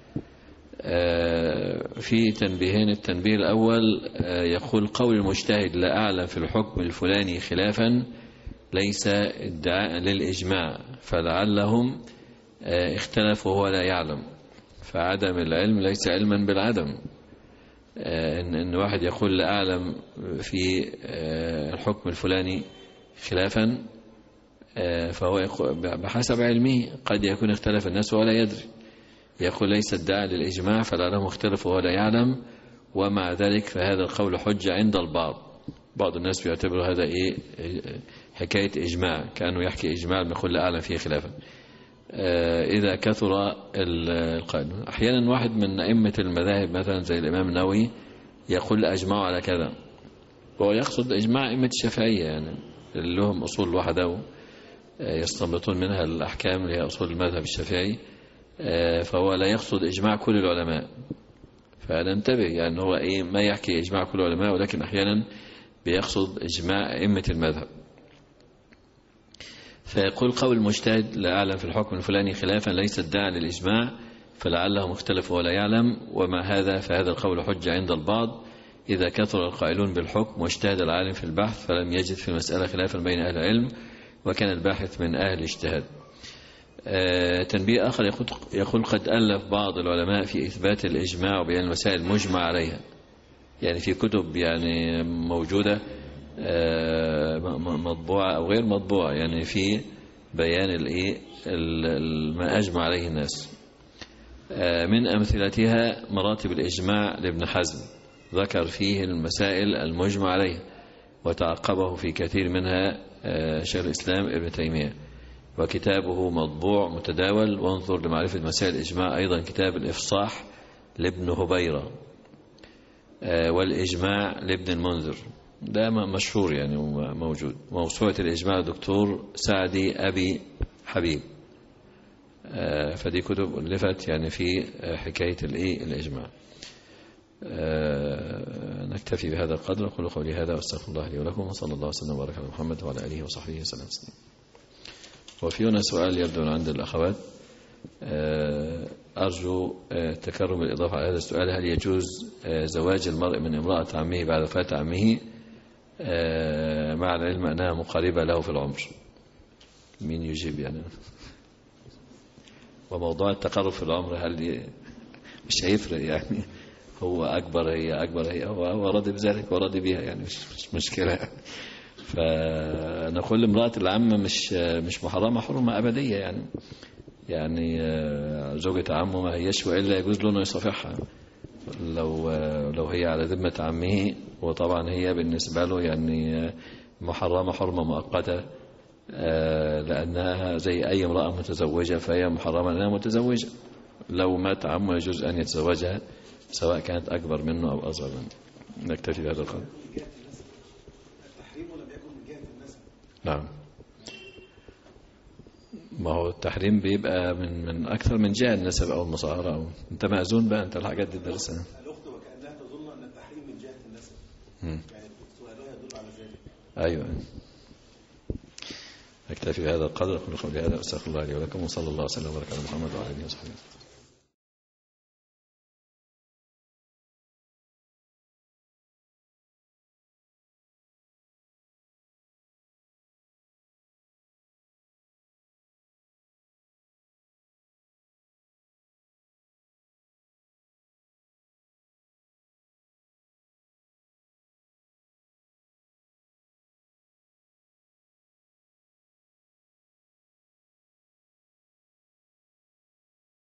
في تنبيهين: التنبيه الأول يقول قول المجتهد لا أعلم في الحكم الفلاني خلافا ليس ادعاء للإجماع، فلعلهم اختلفوا وهو لا يعلم، فعدم العلم ليس علما بالعدم. إن واحد يقول لا أعلم في الحكم الفلاني خلافا، فهو بحسب علمه قد يكون اختلف الناس ولا يدري. يقول ليس ادعى للإجماع فلعلهم اختلفوا ولا يعلم، ومع ذلك فهذا القول حجة عند البعض. بعض الناس بيعتبروا هذا حكاية إجماع، كأنه يحكي إجماع يقول لا أعلم فيه خلافا إذا كثر القائل. أحيانا واحد من أئمة المذاهب مثلا زي الإمام النووي يقول أجمعوا على كذا، وهو يقصد إجماع أئمة الشافعية يعني اللي لهم أصول وحده يستنبطون منها الأحكام اللي هي أصول المذهب الشافعي، فهو لا يقصد إجماع كل العلماء. فننتبه يعني هو ما يحكي إجماع كل العلماء، ولكن أحيانا بيقصد إجماع أئمة المذهب. فيقول قول المجتهد لا أعلم في الحكم الفلاني خلافا ليس ادعى للإجماع فلعله مختلف ولا يعلم، ومع هذا فهذا القول حجة عند البعض إذا كثر القائلون بالحكم واجتهد العالم في البحث فلم يجد في المسألة خلافا بين أهل العلم وكان الباحث من أهل الاجتهاد. تنبيه آخر يقول قد ألف بعض العلماء في إثبات الإجماع وبيان المسائل المجمع عليها، يعني في كتب يعني موجودة مطبوعة أو غير مطبوعة، يعني في بيان ما أجمع عليه الناس. من أمثلتها مراتب الإجماع لابن حزم، ذكر فيه المسائل المجمع عليها وتعقبه في كثير منها شيخ الإسلام ابن تيمية، وكتابه مطبوع متداول. وانظر لمعرفة مسائل الإجماع أيضا كتاب الإفصاح لابن هبيرة، والإجماع لابن المنذر، ده مشهور يعني موجود. موسوعة الإجماع دكتور سعدي أبي حبيب، فدي كتب ألفت يعني في حكاية الإجماع. نكتفي بهذا القدر. أقول قولي هذا واستغفر الله لي ولكم، وصلى الله وسلم وبارك على محمد وعلى آله وصحبه وسلم. وفي هنا سؤال يبدو عند الأخوات، أرجو تكرم الإضافة على هذا السؤال: هل يجوز زواج المرء من امرأة عمه بعد وفاة عمه مع العلم أنها مقاربة له في العمر؟ مين يجيب يعني؟ وموضوع التقارب في العمر هل مش هيفرق يعني؟ هو أكبر هي هو راضي بذلك وراضي بها يعني مش مشكلة. فنقول امرأة العم مش محرمة حرمة أبدية يعني زوجة عمه ما هيش وإلا يجوز له انه يصافحها لو هي على ذمة عمه، وطبعا هي بالنسبة له يعني محرمة حرمة مؤقتة، لأنها زي أي امرأة متزوجة فهي محرمة لأنها متزوجة. لو مات عمه يجوز أن يتزوجها سواء كانت أكبر منه أو أصغر منه. نكتفي بهذا القدر. نعم، ما هو التحريم بيبقى من أكثر من جهة، النسب أو المصاهرة أو أنت مأذون بقى، أنت الحاجات دي درسها. الأخت وكأنها تظن أن التحريم من جهة النسب، يعني سؤالها يدل على ذلك. أيوة. نكتفي بهذا القدر. أقول قولي هذا وأستغفر الله لي ولكم، وصلى الله وسلم وبارك على محمد وعلى آله وصحبه.